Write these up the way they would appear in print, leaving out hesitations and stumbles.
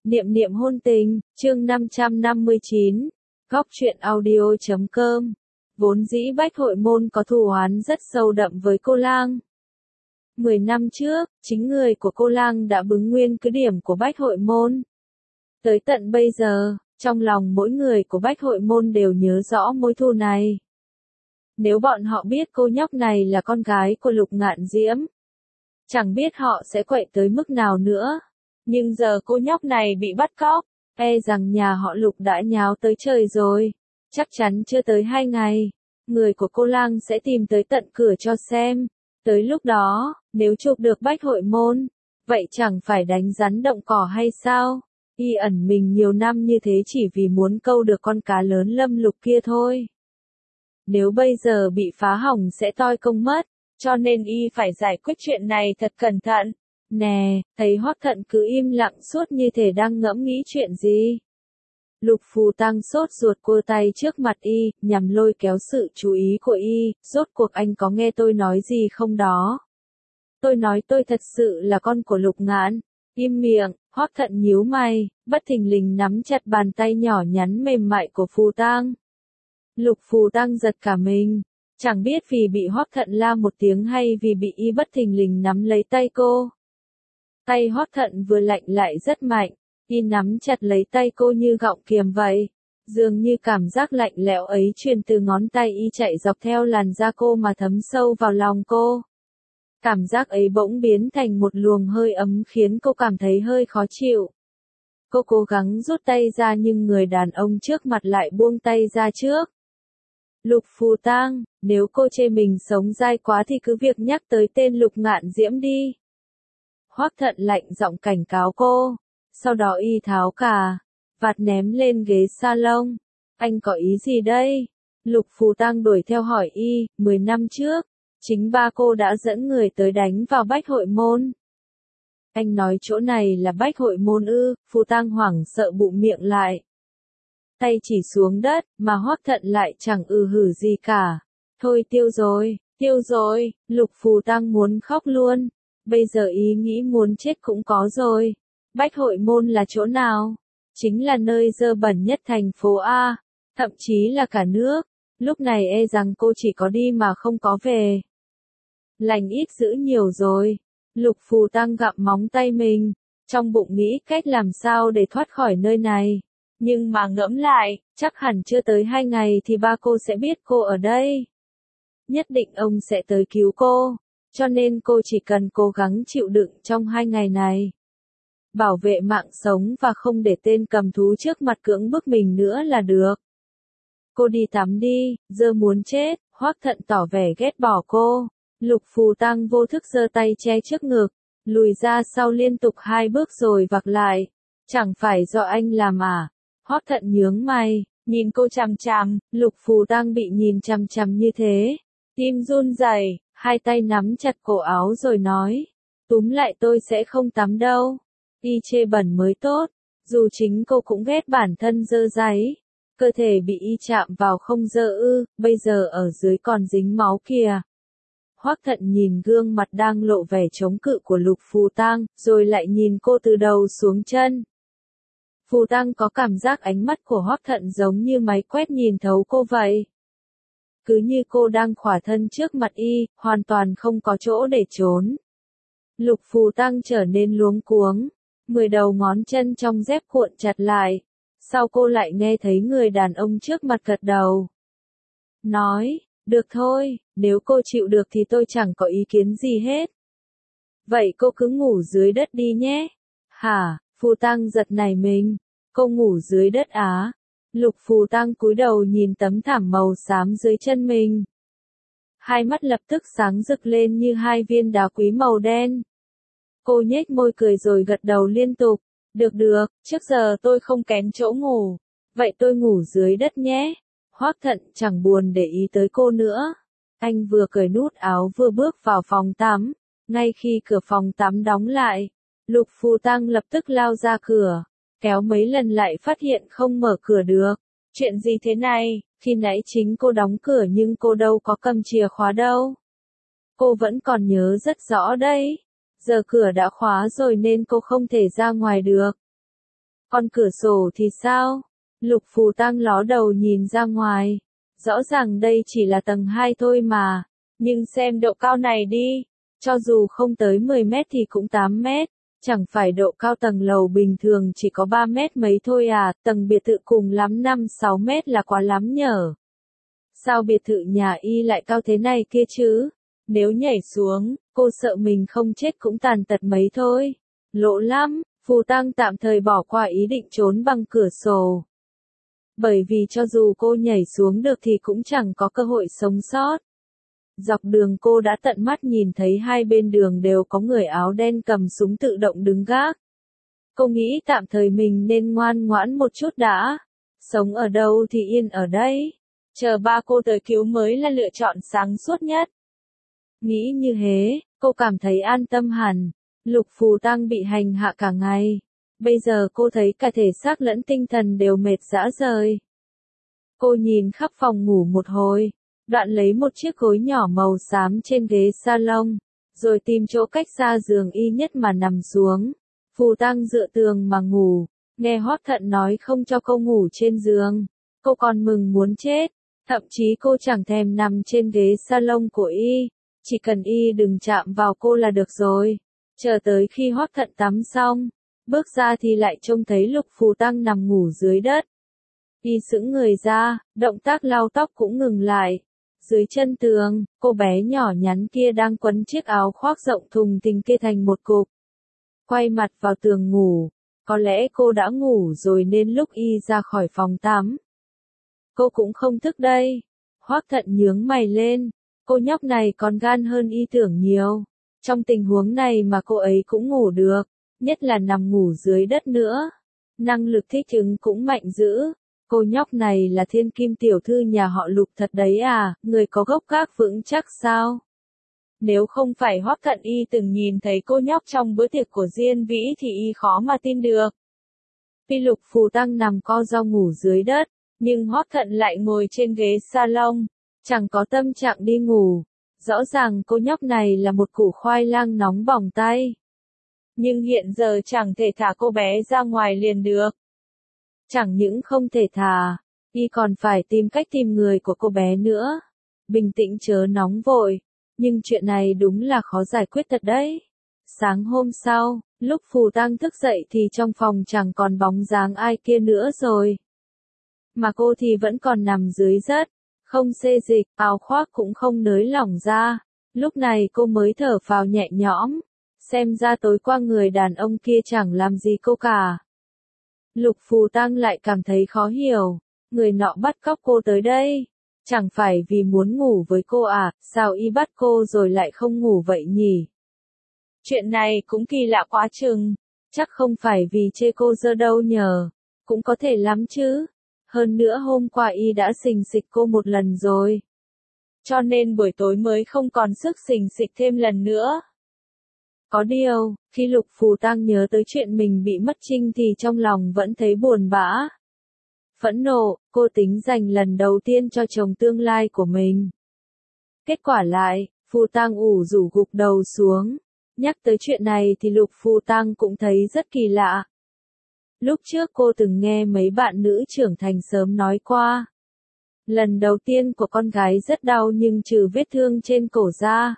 Niệm niệm hôn tình, chương 559, Góc truyện audio.com. Vốn dĩ Bách Hội Môn có thù oán rất sâu đậm với cô Lang. 10 năm trước, chính người của cô Lang đã bứng nguyên cứ điểm của Bách Hội Môn. Tới tận bây giờ, trong lòng mỗi người của Bách Hội Môn đều nhớ rõ mối thù này. Nếu bọn họ biết cô nhóc này là con gái của Lục Ngạn Diễm, chẳng biết họ sẽ quậy tới mức nào nữa. Nhưng giờ cô nhóc này bị bắt cóc, e rằng nhà họ Lục đã nháo tới trời rồi. Chắc chắn chưa tới 2 ngày, người của cô Lang sẽ tìm tới tận cửa cho xem. Tới lúc đó, nếu chụp được Bách Hội Môn, vậy chẳng phải đánh rắn động cỏ hay sao? Y ẩn mình nhiều năm như thế chỉ vì muốn câu được con cá lớn Lâm Lục kia thôi. Nếu bây giờ bị phá hỏng sẽ toi công mất, cho nên y phải giải quyết chuyện này thật cẩn thận. Nè, thấy Hoắc Thận cứ im lặng suốt như thể đang ngẫm nghĩ chuyện gì. Lục Phù Tăng sốt ruột cua tay trước mặt y, nhằm lôi kéo sự chú ý của y, rốt cuộc anh có nghe tôi nói gì không đó? Tôi nói tôi thật sự là con của Lục Ngạn. Im miệng, Hoắc Thận nhíu mày, bất thình lình nắm chặt bàn tay nhỏ nhắn mềm mại của Phù Tăng. Lục Phù Tăng giật cả mình, chẳng biết vì bị Hoắc Thận la một tiếng hay vì bị y bất thình lình nắm lấy tay cô. Tay Hoắc Thận vừa lạnh lại rất mạnh, y nắm chặt lấy tay cô như gọng kiềm vậy. Dường như cảm giác lạnh lẽo ấy truyền từ ngón tay y chạy dọc theo làn da cô mà thấm sâu vào lòng cô. Cảm giác ấy bỗng biến thành một luồng hơi ấm khiến cô cảm thấy hơi khó chịu. Cô cố gắng rút tay ra nhưng người đàn ông trước mặt lại buông tay ra trước. Lục Phù Tăng, nếu cô chê mình sống dai quá thì cứ việc nhắc tới tên Lục Ngạn Diễm đi. Hoắc Thận lạnh giọng cảnh cáo cô, sau đó y tháo cả vạt ném lên ghế salon. Anh có ý gì đây? Lục Phù Tăng đuổi theo hỏi y, 10 năm trước, chính ba cô đã dẫn người tới đánh vào Bách Hội Môn. Anh nói chỗ này là Bách Hội Môn ư? Phù Tăng hoảng sợ bụm miệng lại. Tay chỉ xuống đất, mà Hoắc Thận lại chẳng hử gì cả. Thôi tiêu rồi, Lục Phù Tăng muốn khóc luôn. Bây giờ ý nghĩ muốn chết cũng có rồi. Bách Hội Môn là chỗ nào? Chính là nơi dơ bẩn nhất thành phố A, thậm chí là cả nước. Lúc này e rằng cô chỉ có đi mà không có về. Lành ít dữ nhiều rồi. Lục Phù Tăng gặm móng tay mình, trong bụng nghĩ cách làm sao để thoát khỏi nơi này. Nhưng mà ngẫm lại, chắc hẳn chưa tới 2 ngày thì ba cô sẽ biết cô ở đây. Nhất định ông sẽ tới cứu cô, cho nên cô chỉ cần cố gắng chịu đựng trong 2 ngày này. Bảo vệ mạng sống và không để tên cầm thú trước mặt cưỡng bức mình nữa là được. Cô đi tắm đi, giờ muốn chết. Hoắc Thận tỏ vẻ ghét bỏ cô. Lục Phù Tăng vô thức giơ tay che trước ngực, lùi ra sau liên tục 2 bước rồi vặc lại. Chẳng phải do anh làm à? Hoắc Thận nhướng mày, nhìn cô chằm chằm. Lục Phù Tăng bị nhìn chằm chằm như thế, tim run rẩy, hai tay nắm chặt cổ áo rồi nói, túm lại tôi sẽ không tắm đâu. Y chê bẩn mới tốt, dù chính cô cũng ghét bản thân dơ dáy. Cơ thể bị y chạm vào không dơ ư, bây giờ ở dưới còn dính máu kìa. Hoắc Thận nhìn gương mặt đang lộ vẻ chống cự của Lục Phù Tăng, rồi lại nhìn cô từ đầu xuống chân. Phù Tăng có cảm giác ánh mắt của Hoắc Thận giống như máy quét nhìn thấu cô vậy. Cứ như cô đang khỏa thân trước mặt y, hoàn toàn không có chỗ để trốn. Lục Phù Tăng trở nên luống cuống, 10 đầu ngón chân trong dép cuộn chặt lại. Sau cô lại nghe thấy người đàn ông trước mặt gật đầu. Nói, được thôi, nếu cô chịu được thì tôi chẳng có ý kiến gì hết. Vậy cô cứ ngủ dưới đất đi nhé. Hả? Phù Tăng giật nảy mình. Cô ngủ dưới đất á? Lục Phù Tăng cúi đầu nhìn tấm thảm màu xám dưới chân mình. Hai mắt lập tức sáng rực lên như 2 viên đá quý màu đen. Cô nhếch môi cười rồi gật đầu liên tục. Được, trước giờ tôi không kén chỗ ngủ. Vậy tôi ngủ dưới đất nhé. Hoắc Thận chẳng buồn để ý tới cô nữa. Anh vừa cởi nút áo vừa bước vào phòng tắm. Ngay khi cửa phòng tắm đóng lại, Lục Phù Tăng lập tức lao ra cửa. Kéo mấy lần lại phát hiện không mở cửa được. Chuyện gì thế này? Khi nãy chính cô đóng cửa nhưng cô đâu có cầm chìa khóa đâu. Cô vẫn còn nhớ rất rõ đấy. Giờ cửa đã khóa rồi nên cô không thể ra ngoài được. Còn cửa sổ thì sao? Lục Phù Tăng ló đầu nhìn ra ngoài. Rõ ràng đây chỉ là tầng 2 thôi mà. Nhưng xem độ cao này đi. Cho dù không tới 10 mét thì cũng 8 mét. Chẳng phải độ cao tầng lầu bình thường chỉ có 3 mét mấy thôi à, tầng biệt thự cùng lắm 5-6 mét là quá lắm nhở. Sao biệt thự nhà y lại cao thế này kia chứ? Nếu nhảy xuống, cô sợ mình không chết cũng tàn tật mấy thôi. Lỗ lắm, Phù Tăng tạm thời bỏ qua ý định trốn bằng cửa sổ. Bởi vì cho dù cô nhảy xuống được thì cũng chẳng có cơ hội sống sót. Dọc đường cô đã tận mắt nhìn thấy hai bên đường đều có người áo đen cầm súng tự động đứng gác. Cô nghĩ tạm thời mình nên ngoan ngoãn một chút đã. Sống ở đâu thì yên ở đây. Chờ ba cô tới cứu mới là lựa chọn sáng suốt nhất. Nghĩ như thế, cô cảm thấy an tâm hẳn. Lục Phù Tăng bị hành hạ cả ngày. Bây giờ cô thấy cả thể xác lẫn tinh thần đều mệt rã rời. Cô nhìn khắp phòng ngủ một hồi, đoạn lấy một chiếc gối nhỏ màu xám trên ghế salon, rồi tìm chỗ cách xa giường y nhất mà nằm xuống. Phù Tăng dựa tường mà ngủ, nghe Hoắc Thận nói không cho cô ngủ trên giường. Cô còn mừng muốn chết, thậm chí cô chẳng thèm nằm trên ghế salon của y, chỉ cần y đừng chạm vào cô là được rồi. Chờ tới khi Hoắc Thận tắm xong, bước ra thì lại trông thấy Lục Phù Tăng nằm ngủ dưới đất. Y sững người ra, động tác lau tóc cũng ngừng lại. Dưới chân tường, cô bé nhỏ nhắn kia đang quấn chiếc áo khoác rộng thùng thình kia thành một cục. Quay mặt vào tường ngủ, có lẽ cô đã ngủ rồi nên lúc y ra khỏi phòng tắm. Cô cũng không thức đây. Hoắc Thận nhướng mày lên, cô nhóc này còn gan hơn y tưởng nhiều. Trong tình huống này mà cô ấy cũng ngủ được, nhất là nằm ngủ dưới đất nữa. Năng lực thích ứng cũng mạnh dữ. Cô nhóc này là thiên kim tiểu thư nhà họ Lục thật đấy à, người có gốc gác vững chắc sao? Nếu không phải Hoắc Thận y từng nhìn thấy cô nhóc trong bữa tiệc của Diên Vĩ thì y khó mà tin được. Tuy Lục Phù Tăng nằm co ro ngủ dưới đất, nhưng Hoắc Thận lại ngồi trên ghế salon, chẳng có tâm trạng đi ngủ. Rõ ràng cô nhóc này là một củ khoai lang nóng bỏng tay. Nhưng hiện giờ chẳng thể thả cô bé ra ngoài liền được. Chẳng những không thể thả, y còn phải tìm cách tìm người của cô bé nữa. Bình tĩnh chớ nóng vội, nhưng chuyện này đúng là khó giải quyết thật đấy. Sáng hôm sau, lúc Phù Tăng thức dậy thì trong phòng chẳng còn bóng dáng ai kia nữa rồi. Mà cô thì vẫn còn nằm dưới đất, không xê dịch, áo khoác cũng không nới lỏng ra. Lúc này cô mới thở phào nhẹ nhõm. Xem ra tối qua người đàn ông kia chẳng làm gì cô cả. Lục Phù Tăng lại cảm thấy khó hiểu. Người nọ bắt cóc cô tới đây. Chẳng phải vì muốn ngủ với cô à, sao y bắt cô rồi lại không ngủ vậy nhỉ? Chuyện này cũng kỳ lạ quá chừng. Chắc không phải vì chê cô dơ đâu nhờ. Cũng có thể lắm chứ. Hơn nữa hôm qua y đã xình xịch cô một lần rồi. Cho nên buổi tối mới không còn sức xình xịch thêm lần nữa. Có điều, khi Lục Phù Tăng nhớ tới chuyện mình bị mất trinh thì trong lòng vẫn thấy buồn bã. Phẫn nộ, cô tính dành lần đầu tiên cho chồng tương lai của mình. Kết quả lại, Phù Tăng ủ rũ gục đầu xuống. Nhắc tới chuyện này thì Lục Phù Tăng cũng thấy rất kỳ lạ. Lúc trước cô từng nghe mấy bạn nữ trưởng thành sớm nói qua. Lần đầu tiên của con gái rất đau nhưng trừ vết thương trên cổ ra.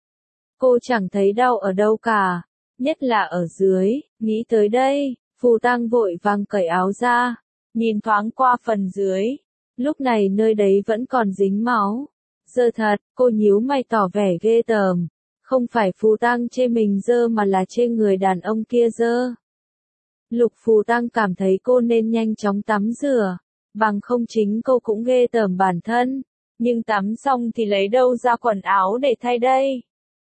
Cô chẳng thấy đau ở đâu cả, nhất là ở dưới. Nghĩ tới đây, Phù Tăng vội vàng cởi áo ra, nhìn thoáng qua phần dưới. Lúc này nơi đấy vẫn còn dính máu. Dơ thật, cô nhíu mày tỏ vẻ ghê tởm. Không phải Phù Tăng chê mình dơ mà là chê người đàn ông kia dơ. Lục Phù Tăng cảm thấy cô nên nhanh chóng tắm rửa, bằng không chính cô cũng ghê tởm bản thân. Nhưng tắm xong thì lấy đâu ra quần áo để thay đây?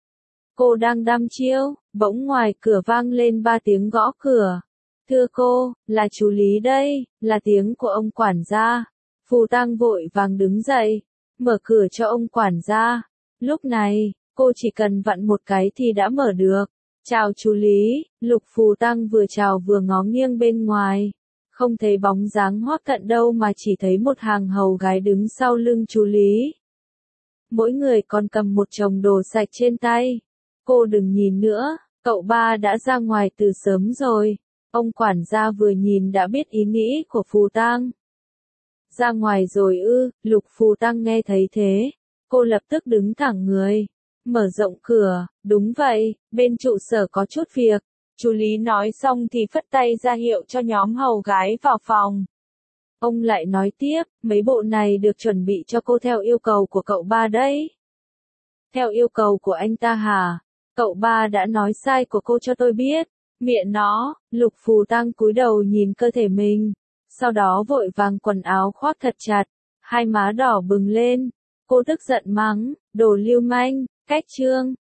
Cô đang đăm chiêu, bỗng ngoài cửa vang lên 3 tiếng gõ cửa. Thưa cô, là chú Lý đây, là tiếng của ông quản gia. Phù Tăng vội vàng đứng dậy, mở cửa cho ông quản gia. Lúc này, cô chỉ cần vặn một cái thì đã mở được. Chào chú Lý, Lục Phù Tăng vừa chào vừa ngó nghiêng bên ngoài. Không thấy bóng dáng Hoắc Thận đâu mà chỉ thấy một hàng hầu gái đứng sau lưng chú Lý. Mỗi người còn cầm một chồng đồ sạch trên tay. Cô đừng nhìn nữa, cậu ba đã ra ngoài từ sớm rồi. Ông quản gia vừa nhìn đã biết ý nghĩ của Phù Tang. Ra ngoài rồi ư? Lục Phù Tang nghe thấy thế, cô lập tức đứng thẳng người, mở rộng cửa. Đúng vậy, bên trụ sở có chút việc. Chú Lý nói xong thì phất tay ra hiệu cho nhóm hầu gái vào phòng. Ông lại nói tiếp, mấy bộ này được chuẩn bị cho cô theo yêu cầu của cậu ba đấy. Theo yêu cầu của anh ta hả? Cậu ba đã nói sai của cô cho tôi biết. Miệng nó, Lục Phù Tang cúi đầu nhìn cơ thể mình, sau đó vội vàng quần áo khoác thật chặt, hai má đỏ bừng lên. Cô tức giận mắng, đồ lưu manh, cách trương.